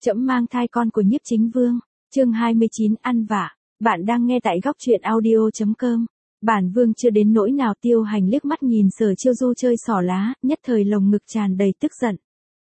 Trẫm mang thai con của Nhiếp Chính Vương. Chương 29 ăn vạ. Bạn đang nghe tại góc truyện audio.com. Bản Vương chưa đến nỗi nào. Tiêu Hành liếc mắt nhìn Sở Chiêu Du chơi xỏ lá, nhất thời lồng ngực tràn đầy tức giận.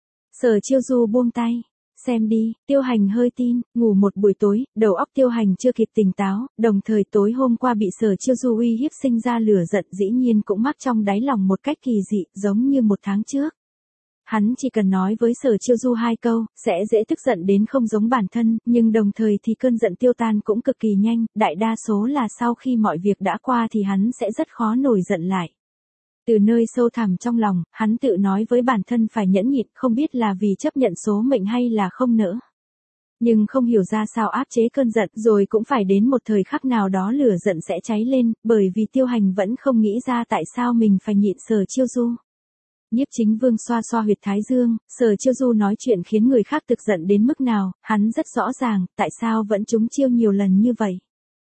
Sở Chiêu Du buông tay. Xem đi, Tiêu Hành hơi tin, ngủ một buổi tối, đầu óc Tiêu Hành chưa kịp tỉnh táo, đồng thời tối hôm qua bị Sở Chiêu Du uy hiếp sinh ra lửa giận dĩ nhiên cũng mắc trong đáy lòng một cách kỳ dị, giống như một tháng trước. Hắn chỉ cần nói với Sở Chiêu Du 2 câu, sẽ dễ tức giận đến không giống bản thân, nhưng đồng thời thì cơn giận tiêu tan cũng cực kỳ nhanh, đại đa số là sau khi mọi việc đã qua thì hắn sẽ rất khó nổi giận lại. Từ nơi sâu thẳm trong lòng, hắn tự nói với bản thân phải nhẫn nhịn, không biết là vì chấp nhận số mệnh hay là không nỡ. Nhưng không hiểu ra sao áp chế cơn giận rồi cũng phải đến một thời khắc nào đó lửa giận sẽ cháy lên, bởi vì Tiêu Hành vẫn không nghĩ ra tại sao mình phải nhịn Sở Chiêu Du. Nhiếp Chính Vương xoa xoa huyệt thái dương, Sở Chiêu Du nói chuyện khiến người khác tức giận đến mức nào, hắn rất rõ ràng, tại sao vẫn trúng chiêu nhiều lần như vậy.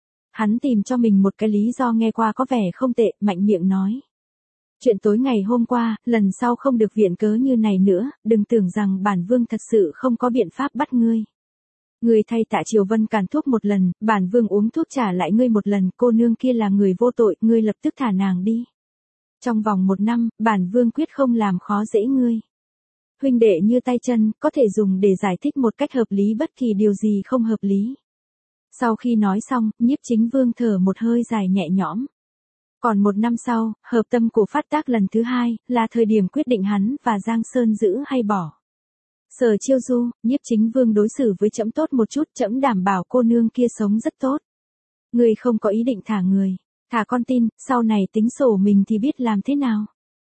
Hắn tìm cho mình một cái lý do nghe qua có vẻ không tệ, mạnh miệng nói. Chuyện tối ngày hôm qua, lần sau không được viện cớ như này nữa, đừng tưởng rằng bản Vương thật sự không có biện pháp bắt ngươi. Ngươi thay Tạ Triều Vân càn thuốc một lần, bản Vương uống thuốc trả lại ngươi một lần, cô nương kia là người vô tội, ngươi lập tức thả nàng đi. Trong vòng 1 năm, bản Vương quyết không làm khó dễ ngươi. Huynh đệ như tay chân, có thể dùng để giải thích một cách hợp lý bất kỳ điều gì không hợp lý. Sau khi nói xong, Nhiếp Chính Vương thở một hơi dài nhẹ nhõm. Còn 1 năm sau, hợp tâm của phát tác lần thứ 2, là thời điểm quyết định hắn và Giang Sơn giữ hay bỏ. Sở Chiêu Du, Nhiếp Chính Vương đối xử với trẫm tốt một chút, trẫm đảm bảo cô nương kia sống rất tốt. Ngươi không có ý định thả người. Thả con tin, sau này tính sổ mình thì biết làm thế nào.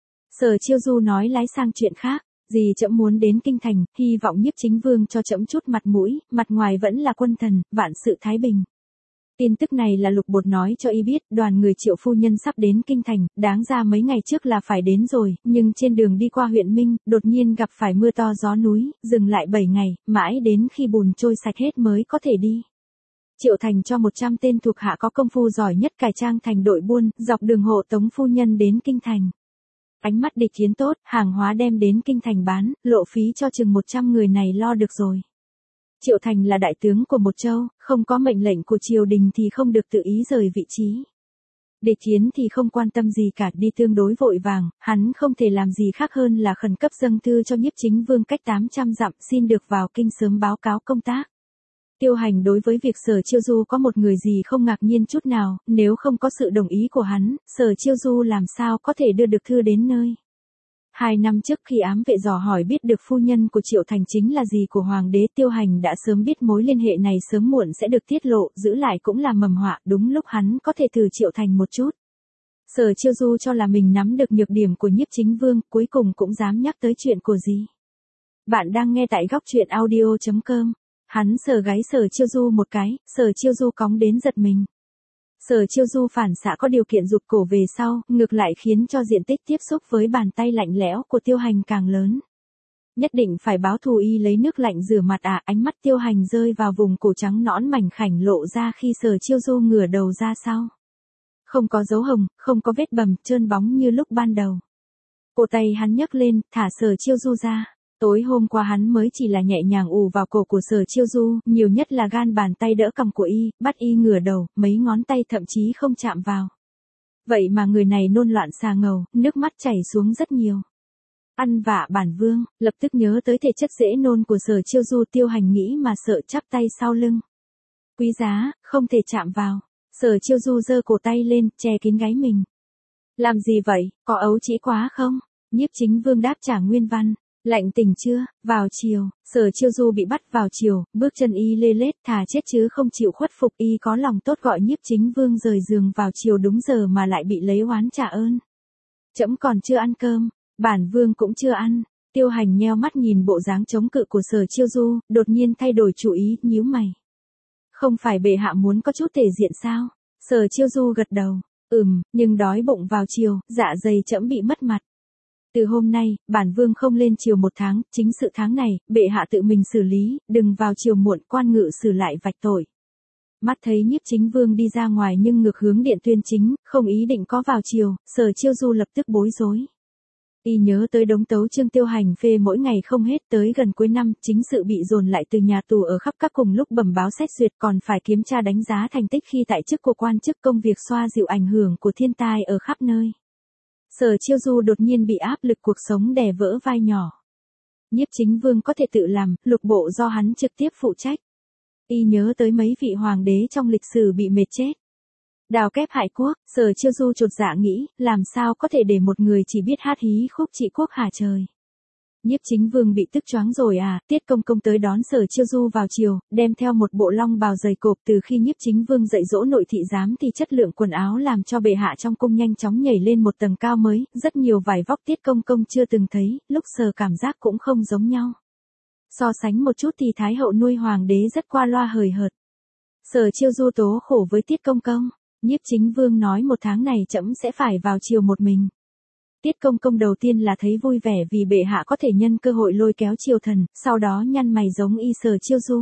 Sở Chiêu Du nói lái sang chuyện khác, gì trẫm muốn đến kinh thành, hy vọng Nhiếp Chính Vương cho trẫm chút mặt mũi, mặt ngoài vẫn là quân thần, vạn sự thái bình. Tin tức này là Lục Bột nói cho y biết, đoàn người Triệu phu nhân sắp đến kinh thành, đáng ra mấy ngày trước là phải đến rồi, nhưng trên đường đi qua huyện Minh, đột nhiên gặp phải mưa to gió núi, dừng lại 7 ngày, mãi đến khi bùn trôi sạch hết mới có thể đi. Triệu Thành cho 100 tên thuộc hạ có công phu giỏi nhất cải trang thành đội buôn, dọc đường hộ tống phu nhân đến kinh thành. Ánh mắt địch chiến tốt, hàng hóa đem đến kinh thành bán, lộ phí cho chừng 100 người này lo được rồi. Triệu Thành là đại tướng của một châu, không có mệnh lệnh của triều đình thì không được tự ý rời vị trí. Địch chiến thì không quan tâm gì cả, đi tương đối vội vàng, hắn không thể làm gì khác hơn là khẩn cấp dâng thư cho Nhiếp Chính Vương cách 800 dặm xin được vào kinh sớm báo cáo công tác. Tiêu Hành đối với việc Sở Chiêu Du có một người gì không ngạc nhiên chút nào, nếu không có sự đồng ý của hắn, Sở Chiêu Du làm sao có thể đưa được thư đến nơi. 2 năm trước khi ám vệ dò hỏi biết được phu nhân của Triệu Thành chính là gì của Hoàng đế, Tiêu Hành đã sớm biết mối liên hệ này sớm muộn sẽ được tiết lộ, giữ lại cũng là mầm họa, đúng lúc hắn có thể thử Triệu Thành một chút. Sở Chiêu Du cho là mình nắm được nhược điểm của Nhiếp Chính Vương, cuối cùng cũng dám nhắc tới chuyện của gì. Bạn đang nghe tại góc truyện audio.com. Hắn sờ gáy Sở Chiêu Du một cái, Sở Chiêu Du cóng đến giật mình. Sở Chiêu Du phản xạ có điều kiện rụt cổ về sau, ngược lại khiến cho diện tích tiếp xúc với bàn tay lạnh lẽo của Tiêu Hành càng lớn. Nhất định phải báo thù, y lấy nước lạnh rửa mặt à, ánh mắt Tiêu Hành rơi vào vùng cổ trắng nõn mảnh khảnh lộ ra khi Sở Chiêu Du ngửa đầu ra sau. Không có dấu hồng, không có vết bầm, trơn bóng như lúc ban đầu. Cổ tay hắn nhấc lên, thả Sở Chiêu Du ra. Tối hôm qua hắn mới chỉ là nhẹ nhàng ù vào cổ của Sở Chiêu Du, nhiều nhất là gan bàn tay đỡ cằm của y, bắt y ngửa đầu, mấy ngón tay thậm chí không chạm vào. Vậy mà người này nôn loạn xà ngầu, nước mắt chảy xuống rất nhiều. Ăn vạ bản Vương, lập tức nhớ tới thể chất dễ nôn của Sở Chiêu Du, Tiêu Hành nghĩ mà sợ chắp tay sau lưng. Quý giá, không thể chạm vào. Sở Chiêu Du giơ cổ tay lên, che kín gáy mình. Làm gì vậy, có ấu trĩ quá không? Nhiếp Chính Vương đáp trả nguyên văn. Lạnh tình chưa, vào chiều, Sở Chiêu Du bị bắt vào chiều, bước chân y lê lết, thà chết chứ không chịu khuất phục, y có lòng tốt gọi Nhiếp Chính Vương rời giường vào chiều đúng giờ mà lại bị lấy oán trả ơn. Trẫm còn chưa ăn cơm, bản Vương cũng chưa ăn. Tiêu Hành nheo mắt nhìn bộ dáng chống cự của Sở Chiêu Du, đột nhiên thay đổi chủ ý, nhíu mày. Không phải bệ hạ muốn có chút thể diện sao? Sở Chiêu Du gật đầu, nhưng đói bụng vào chiều, dạ dày trẫm bị mất mặt. Từ hôm nay, bản Vương không lên chiều 1 tháng, chính sự tháng này, bệ hạ tự mình xử lý, đừng vào chiều muộn, quan ngự xử lại vạch tội. Mắt thấy Nhiếp Chính Vương đi ra ngoài nhưng ngược hướng Điện Tuyên Chính, không ý định có vào chiều, Sở Chiêu Du lập tức bối rối. Y nhớ tới đống tấu chương tiêu hành phê mỗi ngày không hết, tới gần cuối năm, chính sự bị dồn lại từ nhà tù ở khắp các cùng lúc bẩm báo xét duyệt, còn phải kiểm tra đánh giá thành tích khi tại chức của quan chức, công việc xoa dịu ảnh hưởng của thiên tai ở khắp nơi. Sở Chiêu Du đột nhiên bị áp lực cuộc sống đè vỡ vai nhỏ. Nhiếp Chính Vương có thể tự làm, lục bộ do hắn trực tiếp phụ trách. Y nhớ tới mấy vị hoàng đế trong lịch sử bị mệt chết. Đào kép hại quốc, Sở Chiêu Du chột dạ nghĩ, làm sao có thể để một người chỉ biết hát hí khúc trị quốc hả trời. Nhiếp Chính Vương bị tức choáng rồi à, Tiết Công Công tới đón Sở Chiêu Du vào chiều, đem theo một bộ long bào dày cộp. Từ khi Nhiếp Chính Vương dạy dỗ nội thị giám thì chất lượng quần áo làm cho bệ hạ trong cung nhanh chóng nhảy lên một tầng cao mới, rất nhiều vải vóc Tiết Công Công chưa từng thấy, lúc sờ cảm giác cũng không giống nhau. So sánh một chút thì Thái hậu nuôi hoàng đế rất qua loa hời hợt. Sở Chiêu Du tố khổ với Tiết Công Công. Nhiếp Chính Vương nói một tháng này trẫm sẽ phải vào triều một mình. Tiết Công Công đầu tiên là thấy vui vẻ vì bệ hạ có thể nhân cơ hội lôi kéo triều thần, sau đó nhăn mày giống y Sở Chiêu Du.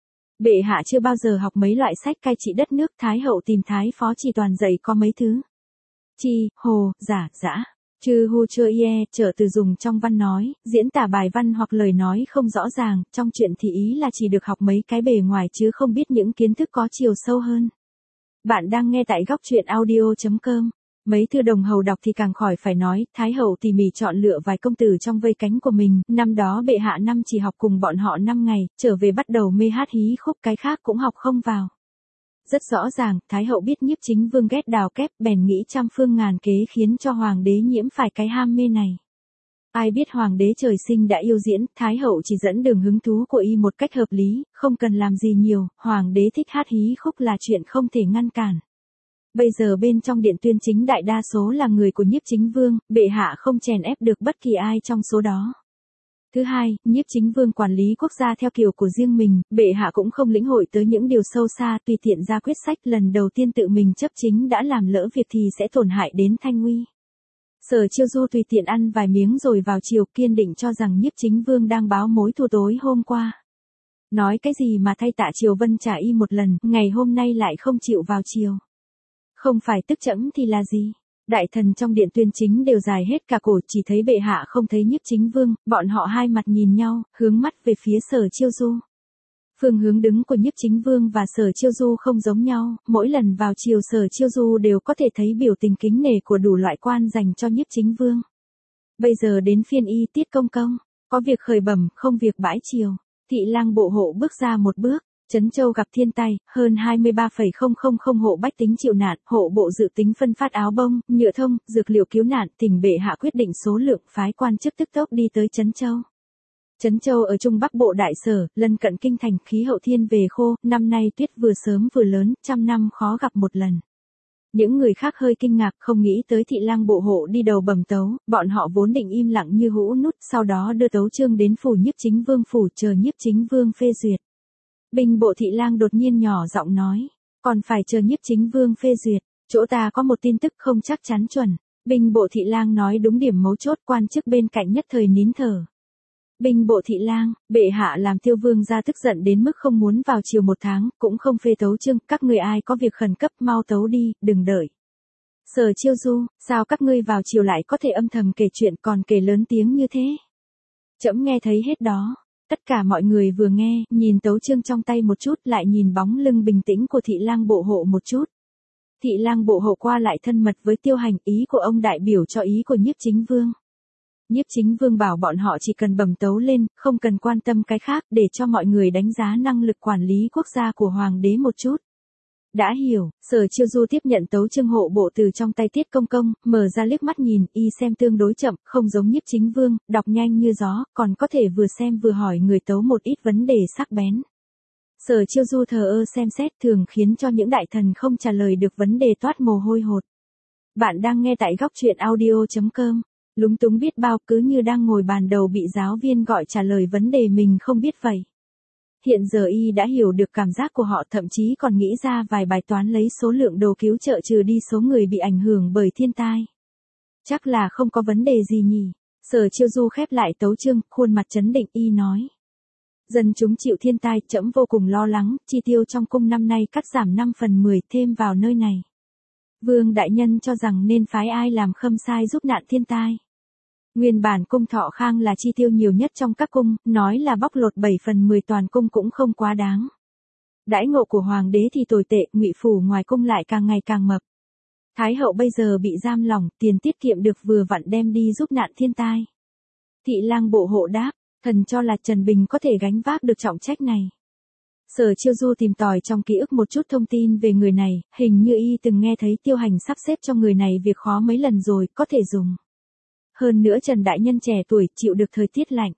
Bệ hạ chưa bao giờ học mấy loại sách cai trị đất nước, Thái hậu tìm Thái phó chỉ toàn dạy có mấy thứ. Chi, hồ, giả, dã. Chư hu chơ ie, trở từ dùng trong văn nói, diễn tả bài văn hoặc lời nói không rõ ràng, trong chuyện thì ý là chỉ được học mấy cái bề ngoài chứ không biết những kiến thức có chiều sâu hơn. Bạn đang nghe tại góc truyện audio.com. Mấy thư đồng hầu đọc thì càng khỏi phải nói, Thái hậu tỉ mỉ chọn lựa vài công tử trong vây cánh của mình, năm đó bệ hạ năm chỉ học cùng bọn họ 5 ngày, trở về bắt đầu mê hát hí khúc, cái khác cũng học không vào. Rất rõ ràng, Thái hậu biết Nhiếp Chính Vương ghét đào kép, bèn nghĩ trăm phương ngàn kế khiến cho hoàng đế nhiễm phải cái ham mê này. Ai biết hoàng đế trời sinh đã yêu diễn, Thái hậu chỉ dẫn đường hứng thú của y một cách hợp lý, không cần làm gì nhiều, hoàng đế thích hát hí khúc là chuyện không thể ngăn cản. Bây giờ bên trong điện tuyên chính đại đa số là người của Nhiếp Chính Vương, bệ hạ không chèn ép được bất kỳ ai trong số đó. Thứ hai, Nhiếp Chính Vương quản lý quốc gia theo kiểu của riêng mình, bệ hạ cũng không lĩnh hội tới những điều sâu xa, tùy tiện ra quyết sách, lần đầu tiên tự mình chấp chính đã làm lỡ việc thì sẽ tổn hại đến thanh uy. Sở Chiêu Du tùy tiện ăn vài miếng rồi vào chiều, kiên định cho rằng Nhiếp Chính Vương đang báo mối thù tối hôm qua. Nói cái gì mà thay Tạ Triều Vân trả y một lần, ngày hôm nay lại không chịu vào chiều. Không phải tức trẫm thì là gì? Đại thần trong điện tuyên chính đều dài hết cả cổ, chỉ thấy bệ hạ không thấy Nhiếp Chính Vương, bọn họ hai mặt nhìn nhau, hướng mắt về phía Sở Chiêu Du. Phương hướng đứng của Nhiếp Chính Vương và Sở Chiêu Du không giống nhau, mỗi lần vào chiều Sở Chiêu Du đều có thể thấy biểu tình kính nể của đủ loại quan dành cho Nhiếp Chính Vương. Bây giờ đến phiên y Tiết Công Công, có việc khởi bẩm, không việc bãi chiều. Thị lang bộ hộ bước ra một bước. Trấn Châu gặp thiên tai, hơn 23,000 hộ bách tính chịu nạn, hộ bộ dự tính phân phát áo bông, nhựa thông, dược liệu cứu nạn, tỉnh bệ hạ quyết định số lượng, phái quan chức tức tốc đi tới Trấn Châu. Trấn Châu ở Trung Bắc Bộ Đại Sở, lân cận kinh thành, khí hậu thiên về khô, năm nay tuyết vừa sớm vừa lớn, trăm năm khó gặp một lần. Những người khác hơi kinh ngạc, không nghĩ tới thị lang bộ hộ đi đầu bẩm tấu, bọn họ vốn định im lặng như hũ nút, sau đó đưa tấu chương đến phủ Nhiếp Chính Vương phủ chờ Nhiếp Chính Vương phê duyệt. Binh bộ thị lang đột nhiên nhỏ giọng nói, còn phải chờ Nhiếp Chính Vương phê duyệt, chỗ ta có một tin tức không chắc chắn chuẩn. Binh bộ thị lang nói đúng điểm mấu chốt, quan chức bên cạnh nhất thời nín thở. Binh bộ thị lang, bệ hạ làm Tiêu Vương gia tức giận đến mức không muốn vào chiều một tháng, cũng không phê tấu chương, các người ai có việc khẩn cấp mau tấu đi, đừng đợi. Sở Chiêu Du, sao các ngươi vào chiều lại có thể âm thầm kể chuyện còn kể lớn tiếng như thế? Trẫm nghe thấy hết đó. Tất cả mọi người vừa nghe, nhìn tấu chương trong tay một chút, lại nhìn bóng lưng bình tĩnh của thị lang bộ hộ một chút. Thị lang bộ hộ qua lại thân mật với Tiêu Hành, ý của ông đại biểu cho ý của Nhiếp Chính Vương. Nhiếp Chính Vương bảo bọn họ chỉ cần bẩm tấu lên, không cần quan tâm cái khác, để cho mọi người đánh giá năng lực quản lý quốc gia của hoàng đế một chút. Đã hiểu, Sở Chiêu Du tiếp nhận tấu chương hộ bộ từ trong tay Tiết Công Công, mở ra liếc mắt nhìn, y xem tương đối chậm, không giống Nhiếp Chính Vương, đọc nhanh như gió, còn có thể vừa xem vừa hỏi người tấu một ít vấn đề sắc bén. Sở Chiêu Du thờ ơ xem xét thường khiến cho những đại thần không trả lời được vấn đề toát mồ hôi hột. Bạn đang nghe tại góc truyện audio.com. Lúng túng biết bao, cứ như đang ngồi bàn đầu bị giáo viên gọi trả lời vấn đề mình không biết vậy. Hiện giờ y đã hiểu được cảm giác của họ, thậm chí còn nghĩ ra vài bài toán lấy số lượng đồ cứu trợ trừ đi số người bị ảnh hưởng bởi thiên tai. Chắc là không có vấn đề gì nhỉ. Sở Chiêu Du khép lại tấu chương, khuôn mặt trấn định, y nói. Dân chúng chịu thiên tai, trẫm vô cùng lo lắng, chi tiêu trong cung năm nay cắt giảm 5/10 thêm vào nơi này. Vương đại nhân cho rằng nên phái ai làm khâm sai giúp nạn thiên tai. Nguyên bản cung Thọ Khang là chi tiêu nhiều nhất trong các cung, nói là bóc lột 7/10 toàn cung cũng không quá đáng. Đãi ngộ của hoàng đế thì tồi tệ, ngụy phủ ngoài cung lại càng ngày càng mập. Thái hậu bây giờ bị giam lỏng, tiền tiết kiệm được vừa vặn đem đi giúp nạn thiên tai. Thị lang bộ hộ đáp, thần cho là Trần Bình có thể gánh vác được trọng trách này. Sở Chiêu Du tìm tòi trong ký ức một chút thông tin về người này, hình như y từng nghe thấy Tiêu Hành sắp xếp cho người này việc khó mấy lần rồi, có thể dùng. Hơn nữa Trần Đại Nhân trẻ tuổi, chịu được thời tiết lạnh.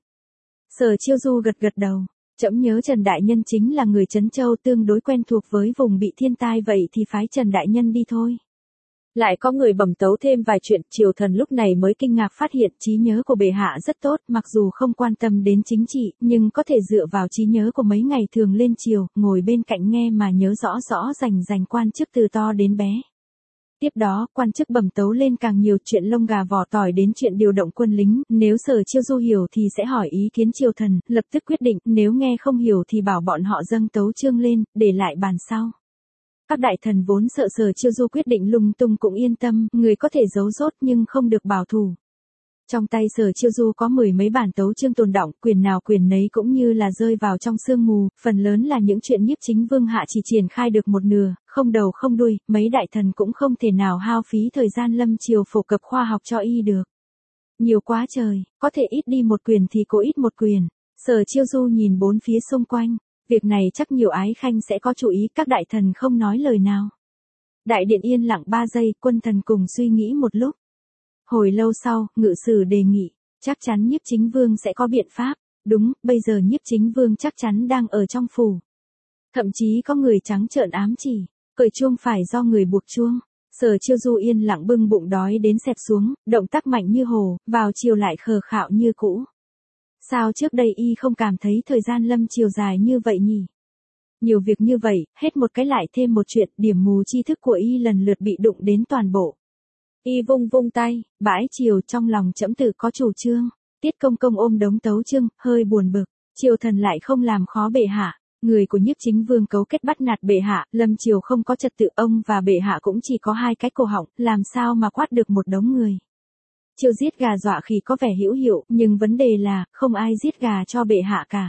Sở Chiêu Du gật gật đầu, trẫm nhớ Trần Đại Nhân chính là người Trấn Châu tương đối quen thuộc với vùng bị thiên tai, vậy thì phái Trần Đại Nhân đi thôi. Lại có người bẩm tấu thêm vài chuyện, triều thần lúc này mới kinh ngạc phát hiện trí nhớ của bệ hạ rất tốt, mặc dù không quan tâm đến chính trị, nhưng có thể dựa vào trí nhớ của mấy ngày thường lên triều, ngồi bên cạnh nghe mà nhớ rõ rõ rành quan chức từ to đến bé. Tiếp đó, quan chức bẩm tấu lên càng nhiều, chuyện lông gà vỏ tỏi đến chuyện điều động quân lính, nếu Sở Chiêu Du hiểu thì sẽ hỏi ý kiến triều thần, lập tức quyết định, nếu nghe không hiểu thì bảo bọn họ dâng tấu chương lên, để lại bàn sau. Các đại thần vốn sợ Sở Chiêu Du quyết định lung tung cũng yên tâm, người có thể giấu rốt nhưng không được bảo thủ. Trong tay Sở Chiêu Du có 10 mấy bản tấu chương tồn đọng, quyền nào quyền nấy cũng như là rơi vào trong sương mù, phần lớn là những chuyện Nhiếp Chính Vương hạ chỉ triển khai được một nửa, không đầu không đuôi, mấy đại thần cũng không thể nào hao phí thời gian lâm triều phổ cập khoa học cho y được. Nhiều quá trời, có thể ít đi một quyền thì cố ít một quyền. Sở Chiêu Du nhìn bốn phía xung quanh. Việc này chắc nhiều ái khanh sẽ có chú ý, các đại thần không nói lời nào. Đại điện yên lặng 3 giây, quân thần cùng suy nghĩ một lúc. Hồi lâu sau, ngự sử đề nghị, chắc chắn Nhiếp Chính Vương sẽ có biện pháp. Đúng, bây giờ Nhiếp Chính Vương chắc chắn đang ở trong phủ. Thậm chí có người trắng trợn ám chỉ, cởi chuông phải do người buộc chuông. Sở Chiêu Du yên lặng bưng bụng đói đến xẹp xuống, động tác mạnh như hồ, vào chiều lại khờ khạo như cũ. Sao trước đây y không cảm thấy thời gian lâm chiều dài như vậy nhỉ? Nhiều việc như vậy, hết một cái lại thêm một chuyện, điểm mù tri thức của y lần lượt bị đụng đến toàn bộ. Y vung vung tay, bãi chiều, trong lòng trẫm tự có chủ trương. Tiết Công Công ôm đống tấu chương, hơi buồn bực, triều thần lại không làm khó bệ hạ. Người của Nhiếp Chính Vương cấu kết bắt nạt bệ hạ, lâm triều không có trật tự, ông và bệ hạ cũng chỉ có 2 cái cổ họng, làm sao mà quát được một đống người. Chiêu giết gà dọa khỉ có vẻ hữu hiệu, nhưng vấn đề là, không ai giết gà cho bệ hạ cả.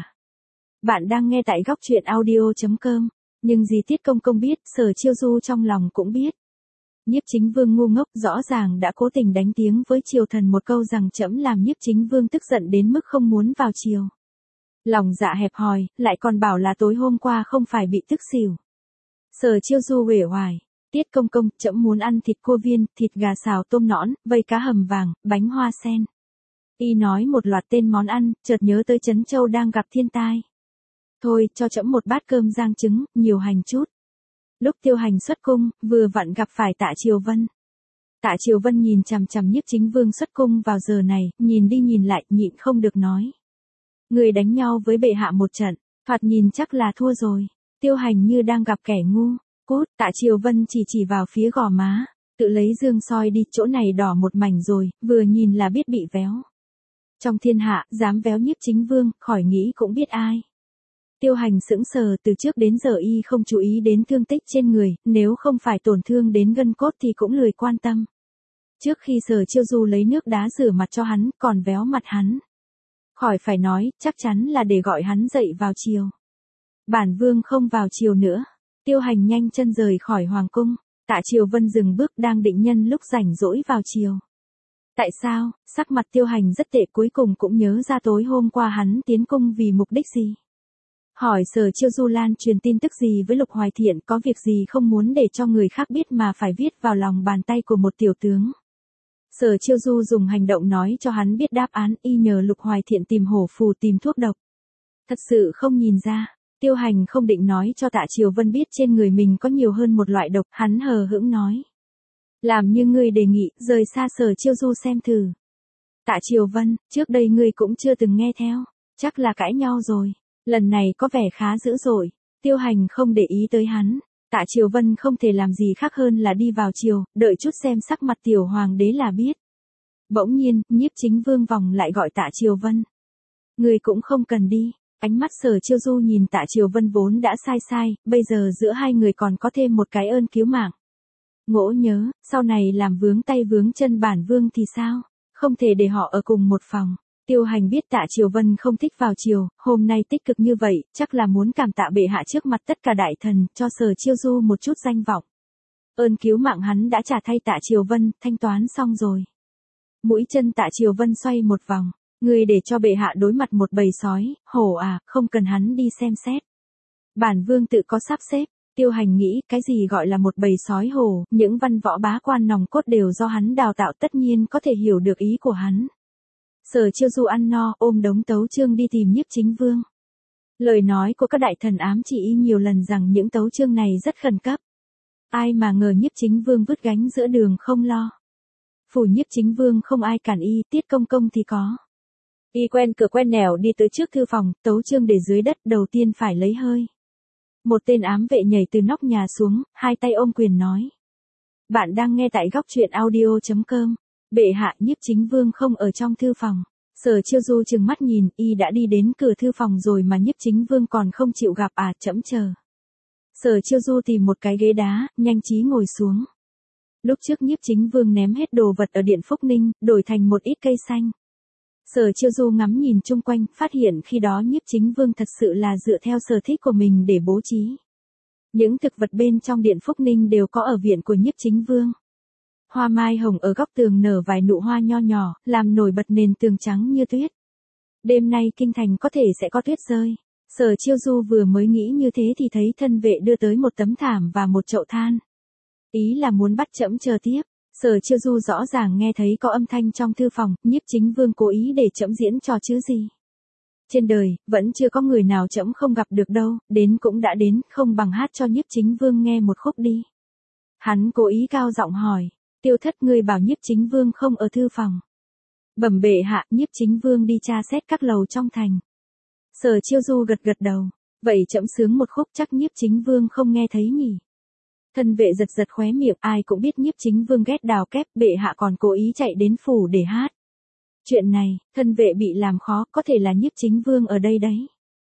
Bạn đang nghe tại góc truyện audio.com, nhưng gì Tiết Công Công biết, Sở Chiêu Du trong lòng cũng biết. Nhiếp Chính Vương ngu ngốc rõ ràng đã cố tình đánh tiếng với triều thần một câu rằng trẫm làm Nhiếp Chính Vương tức giận đến mức không muốn vào triều. Lòng dạ hẹp hòi, lại còn bảo là tối hôm qua không phải bị tức xỉu. Sở Chiêu Du uể oải. Tiết Công Công, trẫm muốn ăn thịt cua viên, thịt gà xào tôm nõn, vây cá hầm vàng, bánh hoa sen. Y nói một loạt tên món ăn, chợt nhớ tới Trấn Châu đang gặp thiên tai. Thôi, cho trẫm một bát cơm rang trứng, nhiều hành chút. Lúc Tiêu Hành xuất cung, vừa vặn gặp phải Tạ Triều Vân. Tạ Triều Vân nhìn chằm chằm Nhiếp Chính Vương xuất cung vào giờ này, nhìn đi nhìn lại, nhịn không được nói. Người đánh nhau với bệ hạ một trận, thoạt nhìn chắc là thua rồi. Tiêu Hành như đang gặp kẻ ngu. Cút, Tạ Triều Vân chỉ vào phía gò má, tự lấy dương soi đi, chỗ này đỏ một mảnh rồi, vừa nhìn là biết bị véo. Trong thiên hạ, dám véo Nhiếp Chính Vương, khỏi nghĩ cũng biết ai. Tiêu Hành sững sờ, từ trước đến giờ y không chú ý đến thương tích trên người, nếu không phải tổn thương đến gân cốt thì cũng lười quan tâm. Trước khi Sở Chiêu Du lấy nước đá rửa mặt cho hắn, còn véo mặt hắn. Khỏi phải nói, chắc chắn là để gọi hắn dậy vào triều. Bản vương không vào triều nữa. Tiêu Hành nhanh chân rời khỏi hoàng cung. Tạ Triều Vân dừng bước, đang định nhân lúc rảnh rỗi vào triều. Tại sao? Sắc mặt Tiêu Hành rất tệ, cuối cùng cũng nhớ ra tối hôm qua hắn tiến cung vì mục đích gì. Hỏi Sở Chiêu Du lan truyền tin tức gì với Lục Hoài Thiện, có việc gì không muốn để cho người khác biết mà phải viết vào lòng bàn tay của một tiểu tướng. Sở Chiêu Du dùng hành động nói cho hắn biết đáp án, y nhờ Lục Hoài Thiện tìm hổ phù, tìm thuốc độc. Thật sự không nhìn ra. Tiêu Hành không định nói cho Tạ Triều Vân biết trên người mình có nhiều hơn một loại độc, hắn hờ hững nói. Làm như ngươi đề nghị, rời xa Sở Chiêu Du xem thử. Tạ Triều Vân, trước đây ngươi cũng chưa từng nghe theo, chắc là cãi nhau rồi, lần này có vẻ khá dữ dội. Tiêu Hành không để ý tới hắn, Tạ Triều Vân không thể làm gì khác hơn là đi vào triều, đợi chút xem sắc mặt tiểu hoàng đế là biết. Bỗng nhiên, Nhiếp Chính Vương vòng lại gọi Tạ Triều Vân. Ngươi cũng không cần đi. Ánh mắt Sở Chiêu Du nhìn Tạ Triều Vân vốn đã sai, bây giờ giữa hai người còn có thêm một cái ơn cứu mạng. Ngỗ nhớ, sau này làm vướng tay vướng chân bản vương thì sao? không thể để họ ở cùng một phòng. Tiêu Hành biết Tạ Triều Vân không thích vào chiều, hôm nay tích cực như vậy, chắc là muốn cảm tạ bệ hạ trước mặt tất cả đại thần, cho Sở Chiêu Du một chút danh vọng. Ơn cứu mạng hắn đã trả thay Tạ Triều Vân, thanh toán xong rồi. Mũi chân Tạ Triều Vân xoay một vòng, người để cho bệ hạ đối mặt một bầy sói, hổ à, không cần hắn đi xem xét. Bản vương tự có sắp xếp. Tiêu Hành nghĩ, cái gì gọi là một bầy sói hổ, những văn võ bá quan nòng cốt đều do hắn đào tạo, tất nhiên có thể hiểu được ý của hắn. Sở Chiêu Du ăn no, ôm đống tấu chương đi tìm Nhiếp Chính Vương. Lời nói của các đại thần ám chỉ y nhiều lần rằng những tấu chương này rất khẩn cấp. Ai mà ngờ Nhiếp Chính Vương vứt gánh giữa đường không lo. Phủ Nhiếp Chính Vương không ai cản y, Tiết Công Công thì có. Y quen cửa quen nẻo đi tới trước thư phòng, tấu chương để dưới đất, đầu tiên phải lấy hơi. Một tên ám vệ nhảy từ nóc nhà xuống, hai tay ôm quyền nói. Bạn đang nghe tại góc truyện audio.com. Bệ hạ, Nhiếp Chính Vương không ở trong thư phòng. Sở Chiêu Du trừng mắt nhìn, y đã đi đến cửa thư phòng rồi mà Nhiếp Chính Vương còn không chịu gặp à, chậm chờ. Sở Chiêu Du tìm một cái ghế đá, nhanh trí ngồi xuống. Lúc trước Nhiếp Chính Vương ném hết đồ vật ở Điện Phúc Ninh, đổi thành một ít cây xanh. Sở Chiêu Du ngắm nhìn chung quanh, phát hiện khi đó Nhiếp Chính Vương thật sự là dựa theo sở thích của mình để bố trí. Những thực vật bên trong Điện Phúc Ninh đều có ở viện của Nhiếp Chính Vương. Hoa mai hồng ở góc tường nở vài nụ hoa nho nhỏ, làm nổi bật nền tường trắng như tuyết. Đêm nay kinh thành có thể sẽ có tuyết rơi. Sở Chiêu Du vừa mới nghĩ như thế thì thấy thân vệ đưa tới một tấm thảm và một chậu than. Ý là muốn bắt trẫm chờ tiếp. Sở Chiêu Du rõ ràng nghe thấy có âm thanh trong thư phòng, Nhiếp Chính Vương cố ý để trẫm diễn trò chứ gì. Trên đời, vẫn chưa có người nào trẫm không gặp được đâu, đến cũng đã đến, không bằng hát cho Nhiếp Chính Vương nghe một khúc đi. Hắn cố ý cao giọng hỏi, Tiêu Thất, ngươi bảo Nhiếp Chính Vương không ở thư phòng. Bẩm bệ hạ, Nhiếp Chính Vương đi tra xét các lầu trong thành. Sở Chiêu Du gật gật đầu, vậy trẫm sướng một khúc chắc Nhiếp Chính Vương không nghe thấy nhỉ. Thân vệ giật giật khóe miệng, ai cũng biết Nhiếp Chính Vương ghét đào kép, bệ hạ còn cố ý chạy đến phủ để hát. Chuyện này, thân vệ bị làm khó, có thể là Nhiếp Chính Vương ở đây đấy.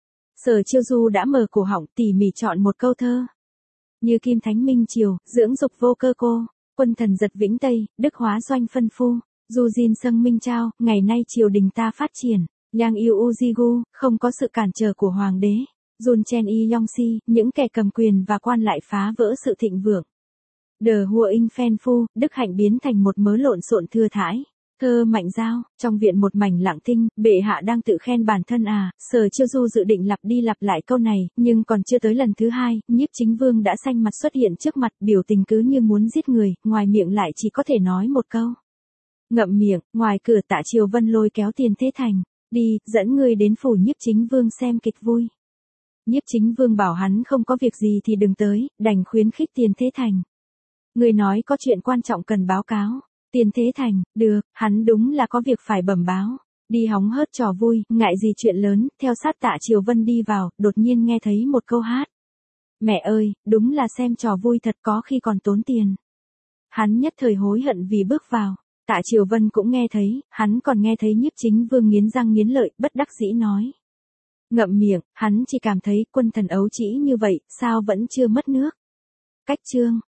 Sở Chiêu Du đã mở cổ họng, tỉ mỉ chọn một câu thơ. Như kim thánh minh triều, dưỡng dục vô cơ cô, quân thần giật vĩnh Tây, đức hóa doanh phân phu, du diên sâng minh trao, ngày nay triều đình ta phát triển, yang yêu ujigu, không có sự cản trở của hoàng đế. Jun Chen Y Yong Si, những kẻ cầm quyền và quan lại phá vỡ sự thịnh vượng. The Hua In Phen Phu, đức hạnh biến thành một mớ lộn xộn thừa thãi. Thơ Mạnh Giao, trong viện một mảnh lặng thinh, bệ hạ đang tự khen bản thân à, Sở Chiêu Du dự định lặp đi lặp lại câu này, nhưng còn chưa tới lần thứ hai, Nhiếp Chính Vương đã xanh mặt xuất hiện trước mặt, biểu tình cứ như muốn giết người, ngoài miệng lại chỉ có thể nói một câu. Ngậm miệng, ngoài cửa Tạ Triều Vân lôi kéo Tiền Thế Thành, đi, dẫn người đến phủ Nhiếp Chính Vương xem kịch vui. Nhiếp Chính Vương bảo hắn không có việc gì thì đừng tới, đành khuyến khích Tiền Thế Thành. Người nói có chuyện quan trọng cần báo cáo. Tiền Thế Thành, được, hắn đúng là có việc phải bẩm báo. Đi hóng hớt trò vui, ngại gì chuyện lớn, theo sát Tạ Triều Vân đi vào, đột nhiên nghe thấy một câu hát. Mẹ ơi, đúng là xem trò vui thật, có khi còn tốn tiền. Hắn nhất thời hối hận vì bước vào. Tạ Triều Vân cũng nghe thấy, hắn còn nghe thấy Nhiếp Chính Vương nghiến răng nghiến lợi, bất đắc dĩ nói. Ngậm miệng, hắn chỉ cảm thấy quân thần ấu trĩ như vậy, sao vẫn chưa mất nước. Cách chương.